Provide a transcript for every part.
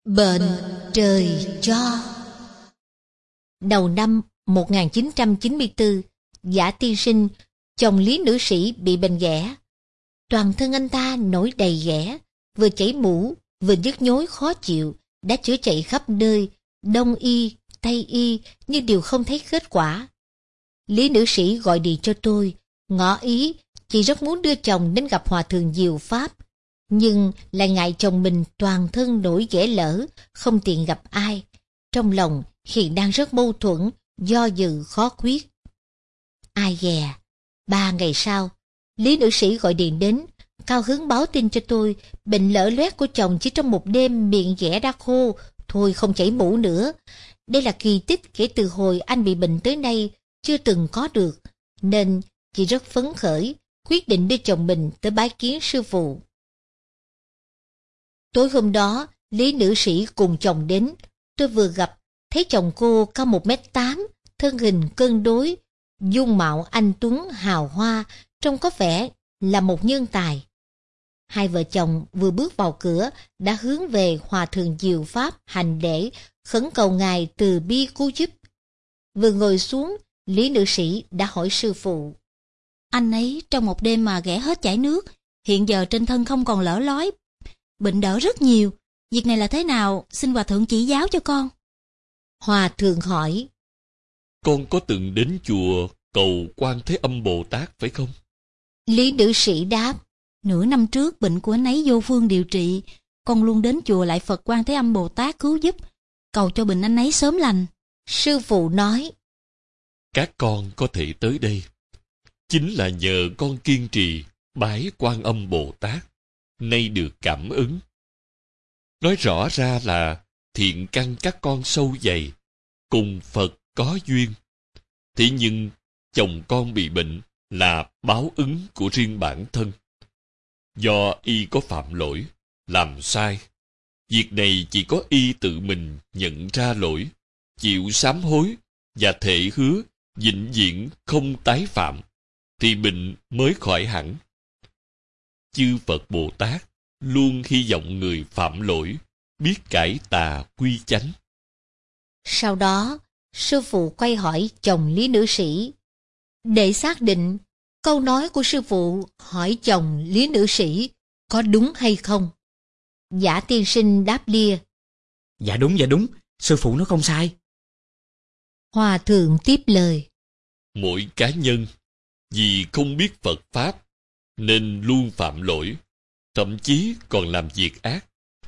Bệnh trời cho. Đầu năm 1994, Giả tiên sinh, chồng Lý nữ sĩ bị bệnh ghẻ. Toàn thân anh ta nổi đầy ghẻ, vừa chảy mũ, vừa nhức nhối khó chịu, đã chữa chạy khắp nơi, đông y, tây y, nhưng đều không thấy kết quả. Lý nữ sĩ gọi điện cho tôi, ngỏ ý chị rất muốn đưa chồng đến gặp Hòa thượng Diệu Pháp, nhưng lại ngại chồng mình toàn thân nổi ghẻ lở, không tiện gặp ai. Trong lòng hiện đang rất mâu thuẫn, do dự khó quyết. Ai dè, 3 ngày sau, Lý nữ sĩ gọi điện đến, cao hứng báo tin cho tôi, bệnh lở loét của chồng chỉ trong một đêm miệng ghẻ đã khô, thôi không chảy mũ nữa. Đây là kỳ tích kể từ hồi anh bị bệnh tới nay chưa từng có được, nên chị rất phấn khởi, quyết định đưa chồng mình tới bái kiến sư phụ. Tối hôm đó, Lý nữ sĩ cùng chồng đến. Tôi vừa gặp, thấy chồng cô cao 1m8, thân hình cân đối, dung mạo anh tuấn hào hoa, trông có vẻ là một nhân tài. Hai vợ chồng vừa bước vào cửa đã hướng về Hòa thượng Diệu Pháp hành lễ, khẩn cầu ngài từ bi cứu giúp. Vừa ngồi xuống, Lý nữ sĩ đã hỏi sư phụ: Anh ấy trong một đêm mà ghẻ hết chảy nước, hiện giờ trên thân không còn lở lói, bệnh đỡ rất nhiều. Việc này là thế nào? Xin Hòa thượng chỉ giáo cho con. Hòa thượng hỏi: Con có từng đến chùa cầu Quan Thế Âm Bồ Tát phải không? Lý nữ sĩ đáp: Nửa năm trước bệnh của anh ấy vô phương điều trị, con luôn đến chùa lại Phật Quan Thế Âm Bồ Tát cứu giúp, cầu cho bệnh anh ấy sớm lành. Sư phụ nói: Các con có thể tới đây chính là nhờ con kiên trì bái Quan Âm Bồ Tát, nay được cảm ứng. Nói rõ ra là thiện căn các con sâu dày, cùng Phật có duyên. Thế nhưng chồng con bị bệnh là báo ứng của riêng bản thân. Do y có phạm lỗi, làm sai. Việc này chỉ có y tự mình nhận ra lỗi, chịu sám hối và thệ hứa vĩnh viễn không tái phạm, thì bệnh mới khỏi hẳn. Chư Phật Bồ Tát luôn hy vọng người phạm lỗi biết cải tà quy chánh. Sau đó, sư phụ quay hỏi chồng Lý nữ sĩ. Để xác định, câu nói của sư phụ hỏi chồng Lý nữ sĩ có đúng hay không? Giả tiên sinh đáp lia: Dạ đúng, sư phụ nói không sai. Hòa thượng tiếp lời: Mỗi cá nhân vì không biết Phật Pháp nên luôn phạm lỗi, thậm chí còn làm việc ác.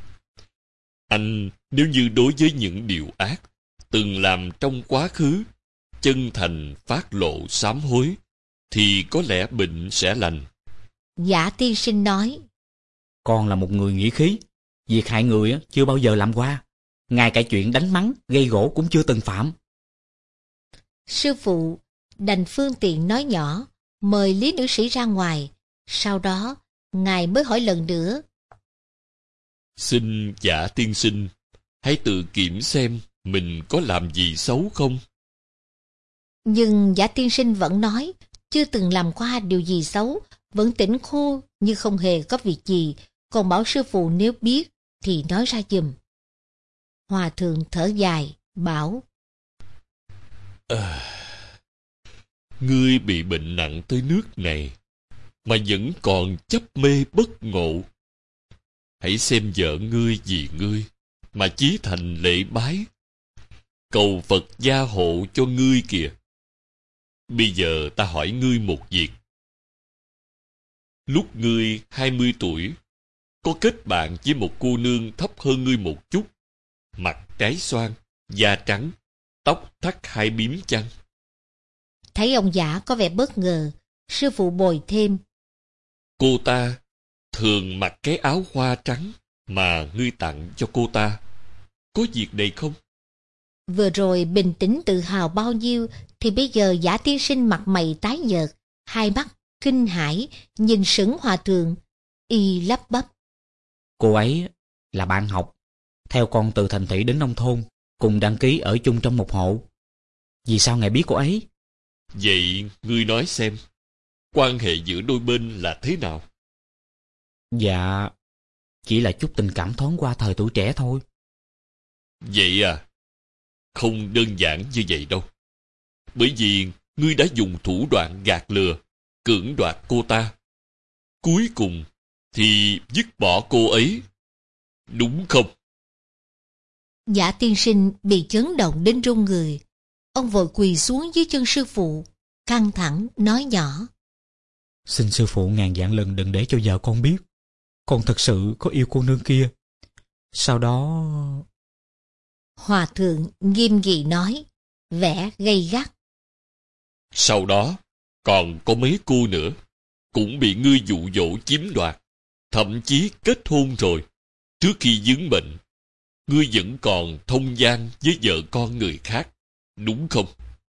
Anh nếu như đối với những điều ác từng làm trong quá khứ chân thành phát lộ sám hối, thì có lẽ bệnh sẽ lành. Giả tiên sinh nói: Con là một người nghĩa khí, việc hại người chưa bao giờ làm qua, ngay cả chuyện đánh mắng gây gổ cũng chưa từng phạm. Sư phụ đành phương tiện nói nhỏ, mời Lý nữ sĩ ra ngoài. Sau đó ngài mới hỏi lần nữa: Xin Giả tiên sinh hãy tự kiểm xem mình có làm gì xấu không? Nhưng Giả tiên sinh vẫn nói chưa từng làm qua điều gì xấu, vẫn tỉnh khô như không hề có việc gì, còn bảo sư phụ nếu biết thì nói ra giùm. Hòa thượng thở dài, bảo: Ngươi bị bệnh nặng tới nước này mà vẫn còn chấp mê bất ngộ. Hãy xem vợ ngươi vì ngươi mà chí thành lễ bái, cầu Phật gia hộ cho ngươi kìa. Bây giờ ta hỏi ngươi một việc. Lúc ngươi 20 tuổi, có kết bạn với một cô nương thấp hơn ngươi một chút, mặt trái xoan, da trắng, tóc thắt 2 bím chăng? Thấy ông Giả có vẻ bất ngờ, sư phụ bồi thêm: Cô ta thường mặc cái áo hoa trắng mà ngươi tặng cho cô ta. Có việc này không? Vừa rồi bình tĩnh tự hào bao nhiêu, thì bây giờ Giả tiên sinh mặt mày tái nhợt, hai mắt kinh hãi nhìn sững hòa thượng, y lắp bắp: Cô ấy là bạn học, theo con từ thành thị đến nông thôn, cùng đăng ký ở chung trong một hộ. Vì sao ngài biết cô ấy? Vậy ngươi nói xem, quan hệ giữa đôi bên là thế nào? Dạ, chỉ là chút tình cảm thoáng qua thời tuổi trẻ thôi. Vậy à? Không đơn giản như vậy đâu. Bởi vì ngươi đã dùng thủ đoạn gạt lừa, cưỡng đoạt cô ta. Cuối cùng thì dứt bỏ cô ấy. Đúng không? Giả tiên sinh bị chấn động đến run người. Ông vội quỳ xuống dưới chân sư phụ, căng thẳng nói nhỏ. Xin sư phụ ngàn vạn lần đừng để cho vợ con biết. Con thật sự có yêu cô nương kia. Sau đó... Hòa thượng nghiêm nghị nói, vẻ gay gắt. Sau đó, còn có mấy cô nữa, cũng bị ngươi dụ dỗ chiếm đoạt, thậm chí kết hôn rồi. Trước khi vướng bệnh, ngươi vẫn còn thông gian với vợ con người khác, đúng không?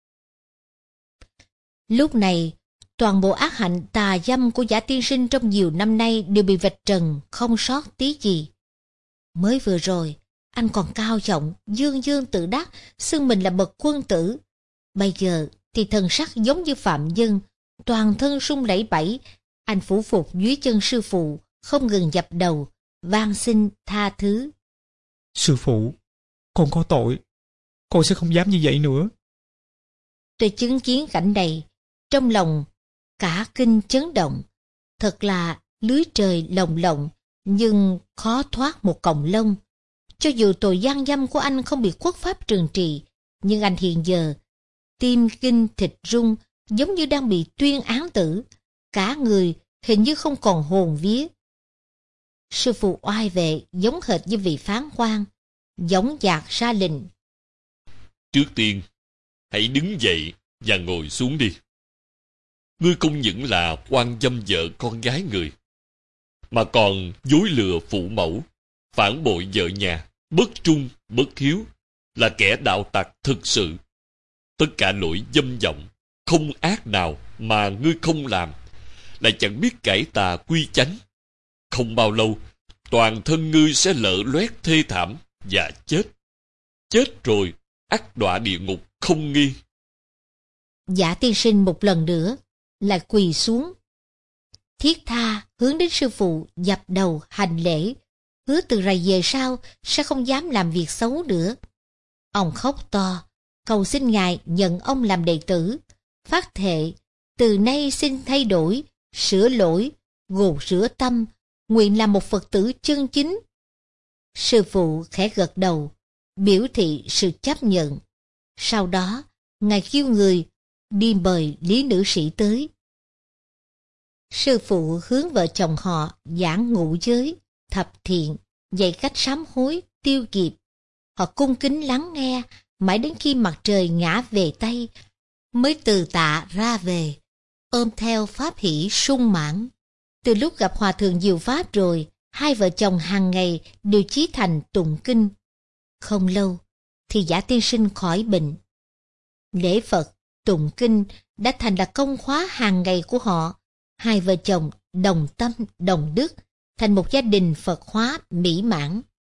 Lúc này, toàn bộ ác hạnh tà dâm của Giả tiên sinh trong nhiều năm nay đều bị vạch trần, không sót tí gì. Mới vừa rồi, anh còn cao giọng, dương dương tự đắc, xưng mình là bậc quân tử. Bây giờ thì thần sắc giống như phạm nhân, toàn thân run lẩy bẩy. Anh phủ phục dưới chân sư phụ, không ngừng dập đầu, van xin tha thứ. Sư phụ, con có tội. Con sẽ không dám như vậy nữa. Tôi chứng kiến cảnh này, trong lòng cả kinh chấn động. Thật là lưới trời lồng lộng, nhưng khó thoát một cọng lông. Cho dù tội gian dâm của anh không bị quốc pháp trừng trị, nhưng anh hiện giờ tim kinh thịt rung, giống như đang bị tuyên án tử. Cả người hình như không còn hồn vía. Sư phụ oai vệ giống hệt như vị phán quan, dõng dạc ra lệnh. Trước tiên, hãy đứng dậy và ngồi xuống đi. Ngươi không những là quan dâm vợ con gái người, mà còn dối lừa phụ mẫu, phản bội vợ nhà, bất trung, bất hiếu, là kẻ đạo tặc thực sự. Tất cả lỗi dâm vọng, không ác nào mà ngươi không làm, lại chẳng biết cải tà quy chánh. Không bao lâu, toàn thân ngươi sẽ lở loét thê thảm và chết. Chết rồi, ắt đọa địa ngục không nghi. Giả tiên sinh một lần nữa lại quỳ xuống, thiết tha hướng đến sư phụ dập đầu hành lễ, hứa từ rày về sau sẽ không dám làm việc xấu nữa. Ông khóc to, cầu xin ngài nhận ông làm đệ tử, phát thệ từ nay xin thay đổi, sửa lỗi, gột rửa tâm, nguyện làm một Phật tử chân chính. Sư phụ khẽ gật đầu, biểu thị sự chấp nhận. Sau đó, ngài kêu người đi mời Lý nữ sĩ tới. Sư phụ hướng vợ chồng họ giảng ngũ giới, thập thiện, dạy cách sám hối, tiêu nghiệp. Họ cung kính lắng nghe, mãi đến khi mặt trời ngã về Tây, mới từ tạ ra về, ôm theo pháp hỷ sung mãn. Từ lúc gặp Hòa thượng Diệu Pháp rồi, hai vợ chồng hàng ngày đều chí thành tụng kinh. Không lâu, thì Giả tiên sinh khỏi bệnh. Lễ Phật, tụng kinh đã thành là công khóa hàng ngày của họ. Hai vợ chồng đồng tâm, đồng đức, thành một gia đình Phật hóa mỹ mãn.